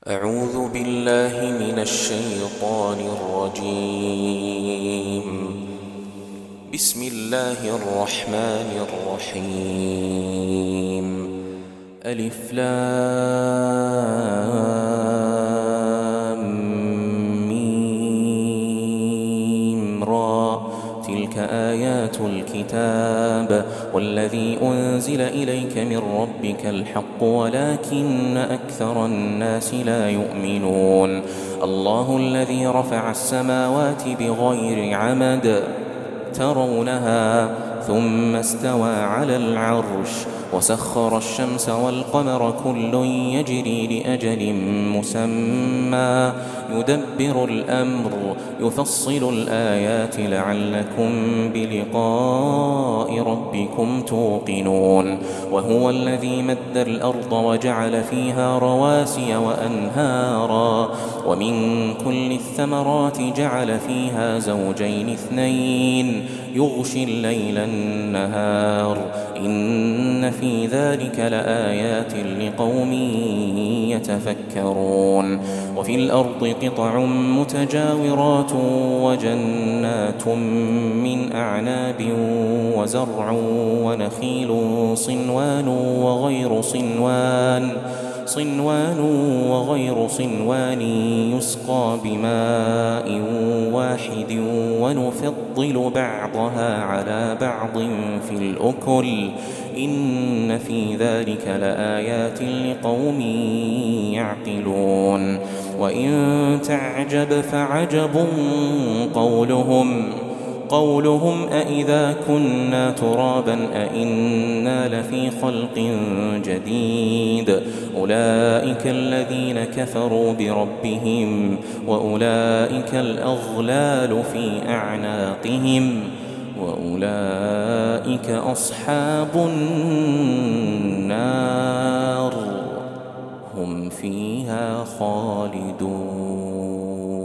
أعوذ بالله من الشيطان الرجيم. بسم الله الرحمن الرحيم. ألف لام ميم را. تلك آيات الكتاب والذي أنزل إليك من ربك الحق ولكن أكثر الناس لا يؤمنون. الله الذي رفع السماوات بغير عمد ترونها ثم استوى على العرش وسخر الشمس والقمر كل يجري لأجل مسمى يدبر الأمر يفصل الآيات لعلكم بلقاء ربكم توقنون. وهو الذي مد الأرض وجعل فيها رواسي وأنهارا ومن كل الثمرات جعل فيها زوجين اثنين يغشي الليل النهار إن في ذلك لآيات لقوم يتفكرون. وفي الأرض قطع متجاورات وجنات من أعناب وزرع ونخيل صنوان وغير صنوان يسقى بماء واحد ونفضل بعضها على بعض في الأكل إن في ذلك لآيات لقوم يعقلون. وإن تعجب فعجب قولهم أإذا كنا ترابا أإنا لفي خلق جديد أولئك الذين كفروا بربهم وأولئك الأغلال في أعناقهم وأولئك أصحاب النار هم فيها خالدون.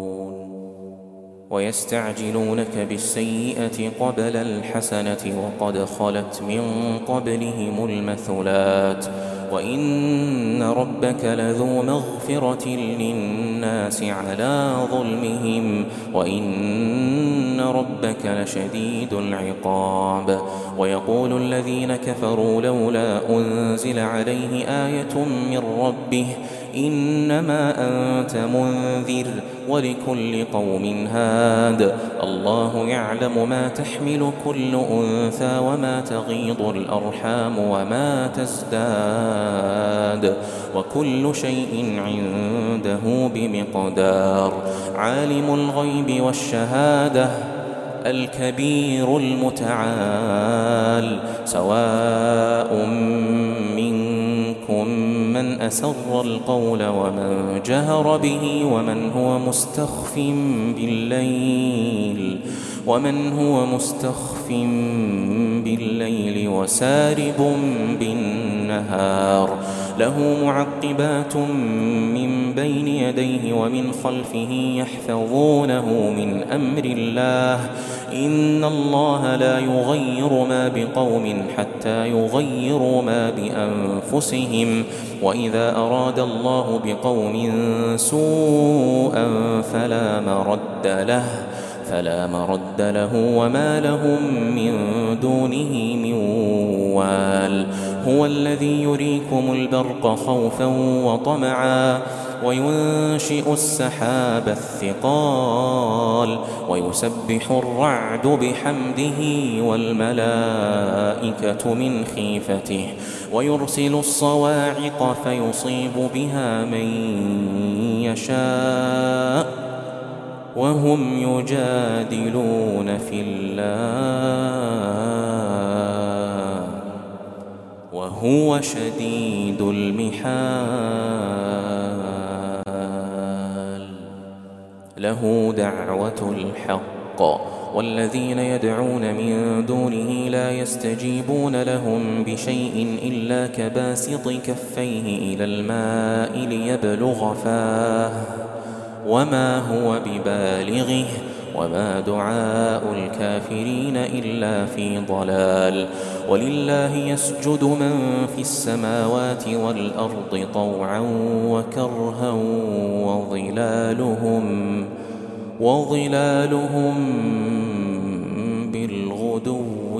ويستعجلونك بالسيئة قبل الحسنة وقد خلت من قبلهم المثلات وإن ربك لذو مغفرة للناس على ظلمهم وإن ربك لشديد العقاب. ويقول الذين كفروا لولا أنزل عليه آية من ربه إنما أنت منذر ولكل قوم هاد الله يعلم ما تحمل كل أنثى وما تغيض الأرحام وما تزداد وكل شيء عنده بمقدار. عالم الغيب والشهادة الكبير المتعال سواء منكم من أسر القول ومن جهر به ومن هو مستخف بالليل وسارب بالنهار له معقبات من بين يديه ومن خلفه يحفظونه من أمر الله إن الله لا يغير ما بقوم حتى يغيروا ما بأنفسهم وإذا أراد الله بقوم سوءا فلا مرد له وما لهم من دونه من وال. هو الذي يريكم البرق خوفا وطمعا وينشئ السحاب الثقال ويسبح الرعد بحمده والملائكة من خيفته ويرسل الصواعق فيصيب بها من يشاء وهم يجادلون في الله وهو شديد المحال. له دعوة الحق والذين يدعون من دونه لا يستجيبون لهم بشيء إلا كباسط كفيه إلى الماء ليبلغ فاه وما هو ببالغه وما دعاء الكافرين إلا في ضلال. ولله يسجد من في السماوات والأرض طوعا وكرها وظلالهم بالغدو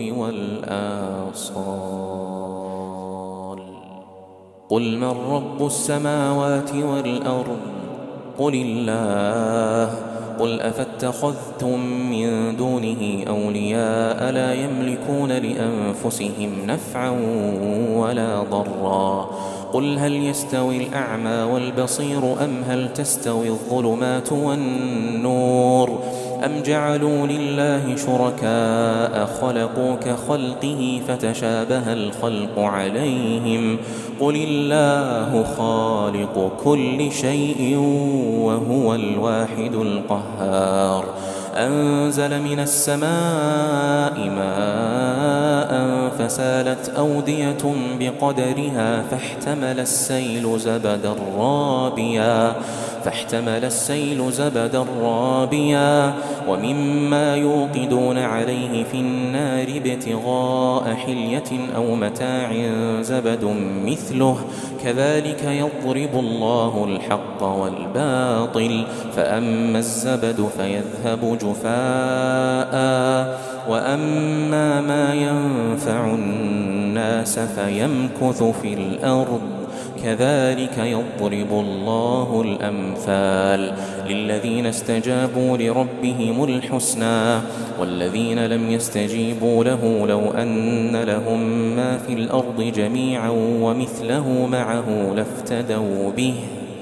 والآصال. قل من رب السماوات والأرض قل الله. قل أفاتخذتم من دونه أولياء لا يملكون لأنفسهم نفعا ولا ضرا. قل هل يستوي الأعمى والبصير أم هل تستوي الظلمات والنور أم جعلوا لله شركاء خلقوا كخلقه فتشابه الخلق عليهم قل الله خالق كل شيء وهو الواحد القهار. أنزل من السماء ماء فسالت أودية بقدرها فاحتمل السيل زبدا رابيا ومما يوقدون عليه في النار ابتغاء حلية أو متاع زبد مثله كذلك يضرب الله الحق والباطل فأما الزبد فيذهب جفاء وأما ما ينفع الناس فيمكث في الأرض كذلك يضرب الله الأمثال للذين استجابوا لربهم الحسنى والذين لم يستجيبوا له لو أن لهم ما في الأرض جميعا ومثله معه لافتدوا به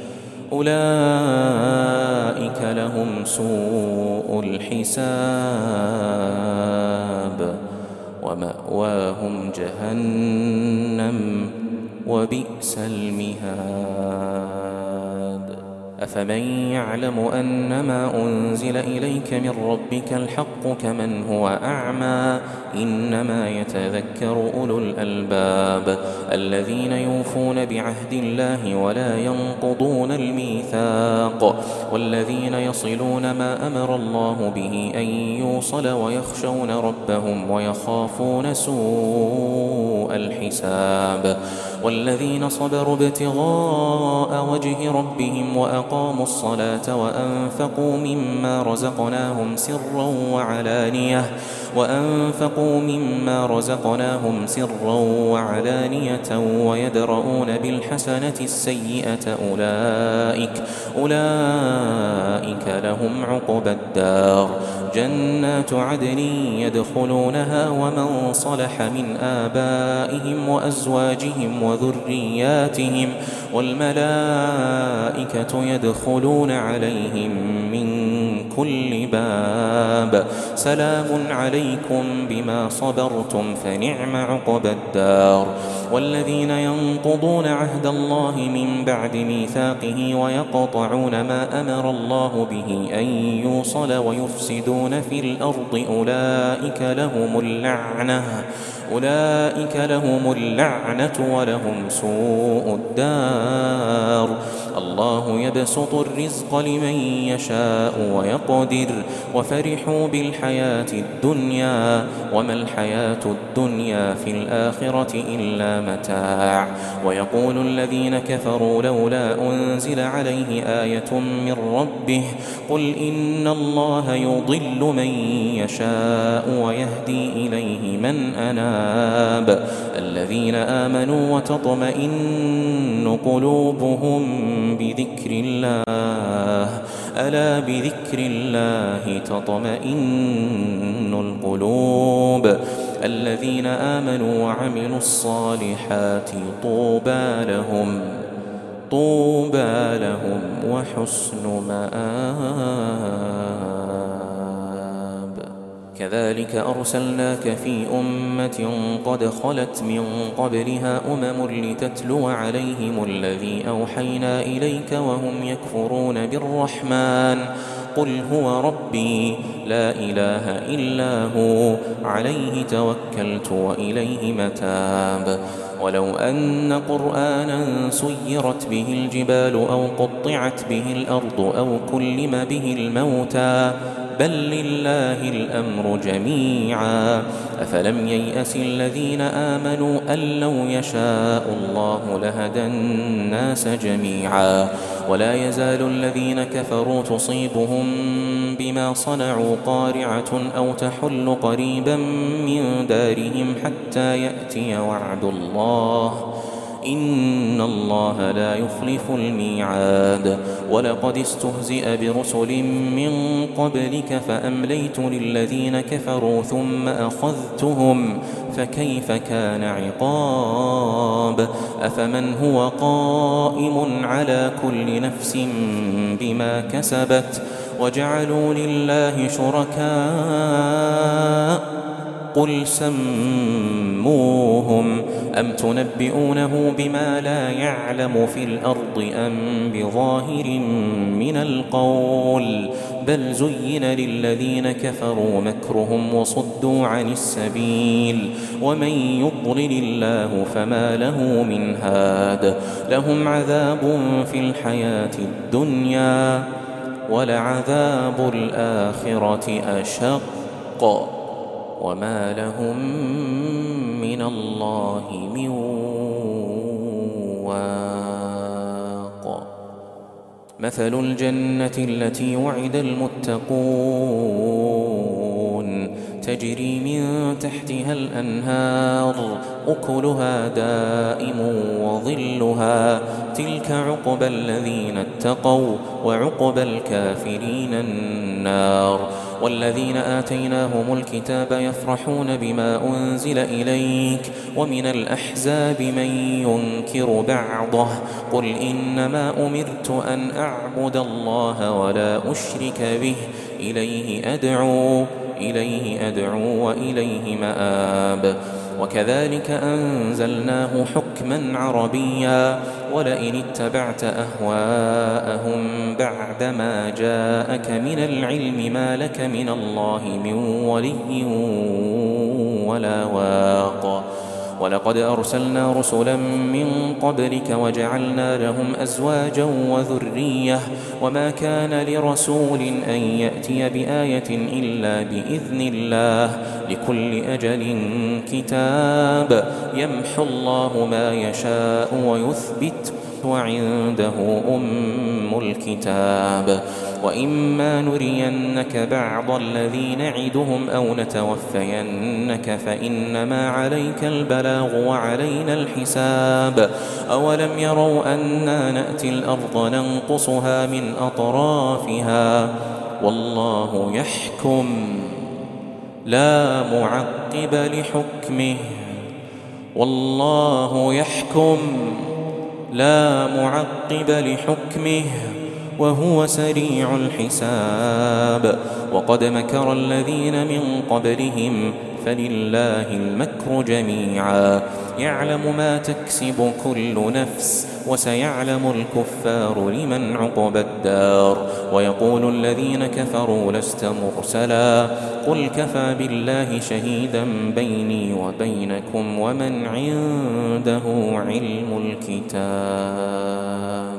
أولئك لهم سوء الحساب ومأواهم جهنم وبئس المهاد. أفمن يعلم أنما أنزل إليك من ربك الحق كمن هو أعمى إنما يتذكر أولو الألباب الذين يوفون بعهد الله ولا ينقضون الميثاق والذين يصلون ما أمر الله به أن يوصل ويخشون ربهم ويخافون سوء الحساب والذين صبروا ابتغاء وجه ربهم وأقاموا الصلاة وأنفقوا مما رزقناهم سرا وعلانية ويدرؤون بالحسنة السيئة أولئك لهم عقبى الدار جنات عدن يدخلونها ومن صلح من آبائهم وأزواجهم وذرياتهم والملائكة يدخلون عليهم من كل باب سلام عليكم بما صبرتم فنعم عقبى الدار. والذين ينقضون عهد الله من بعد ميثاقه ويقطعون ما أمر الله به أن يوصل ويفسدون في الأرض أولئك لهم اللعنة ولهم سوء الدار. الله يبسط الرزق لمن يشاء ويقدر وفرحوا بالحياة الدنيا وما الحياة الدنيا في الآخرة إلا متاع. ويقول الذين كفروا لولا أنزل عليه آية من ربه قل إن الله يضل من يشاء ويهدي إليه من أناب الذين آمنوا وتطمئن قلوبهم بذكر الله ألا بذكر الله تطمئن القلوب الذين آمنوا وعملوا الصالحات طوبى لهم وحسن مآب. كذلك أرسلناك في أمة قد خلت من قبلها لتتلو عليهم الذي أوحينا إليك وهم يكفرون بالرحمن قل هو ربي لا إله إلا هو عليه توكلت وإليه متاب. ولو أن قرآنا سيرت به الجبال أو قطعت به الأرض أو كلم به الموتى بل لله الأمر جميعا. أفلم ييأس الذين آمنوا أن لو يشاء الله لهدى الناس جميعا. ولا يزال الذين كفروا تصيبهم بما صنعوا قارعة أو تحل قريبا من دارهم حتى يأتي وعد الله، إن الله لا يخلف الميعاد. ولقد استهزئ برسل من قبلك فأمليت للذين كفروا ثم أخذتهم فكيف كان عقاب. أفمن هو قائم على كل نفس بما كسبت وجعلوا لله شركاء قل سموهم أم تنبئونه بما لا يعلم في الأرض أم بظاهر من القول بل زين للذين كفروا مكرهم وصدوا عن السبيل ومن يضلل الله فما له من هاد. لهم عذاب في الحياة الدنيا ولعذاب الآخرة أشق وما لهم من الله من واق. مثل الجنة التي وعد المتقون تجري من تحتها الأنهار أكلها دائم وظلها تلك عقبى الذين اتقوا وعقبى الكافرين النار. والذين آتيناهم الكتاب يفرحون بما أنزل إليك ومن الأحزاب من ينكر بعضه قل إنما أمرت أن أعبد الله ولا أشرك به إليه أدعو وإليه مآب. وكذلك أنزلناه حكما عربيا ولئن اتبعت أهواءهم بعدما جاءك من العلم ما لك من الله من ولي ولا واق. ولقد أرسلنا رسلا من قبلك وجعلنا لهم أزواجا وذرية وما كان لرسول أن يأتي بآية إلا بإذن الله لكل أجل كتاب يمحو الله ما يشاء ويثبت وعنده أم الكتاب. وإما نرينك بعض الذي نعدهم أو نتوفينك فإنما عليك البلاغ وعلينا الحساب. أولم يروا أنا نأتي الأرض ننقصها من أطرافها والله يحكم لا معقب لحكمه والله يحكم لا معقب لحكمه وهو سريع الحساب. وقد مكر الذين من قبلهم فلله المكر جميعا يعلم ما تكسب كل نفس وسيعلم الكفار لمن عقبى الدار. ويقول الذين كفروا لست مرسلا قل كفى بالله شهيدا بيني وبينكم ومن عنده علم الكتاب.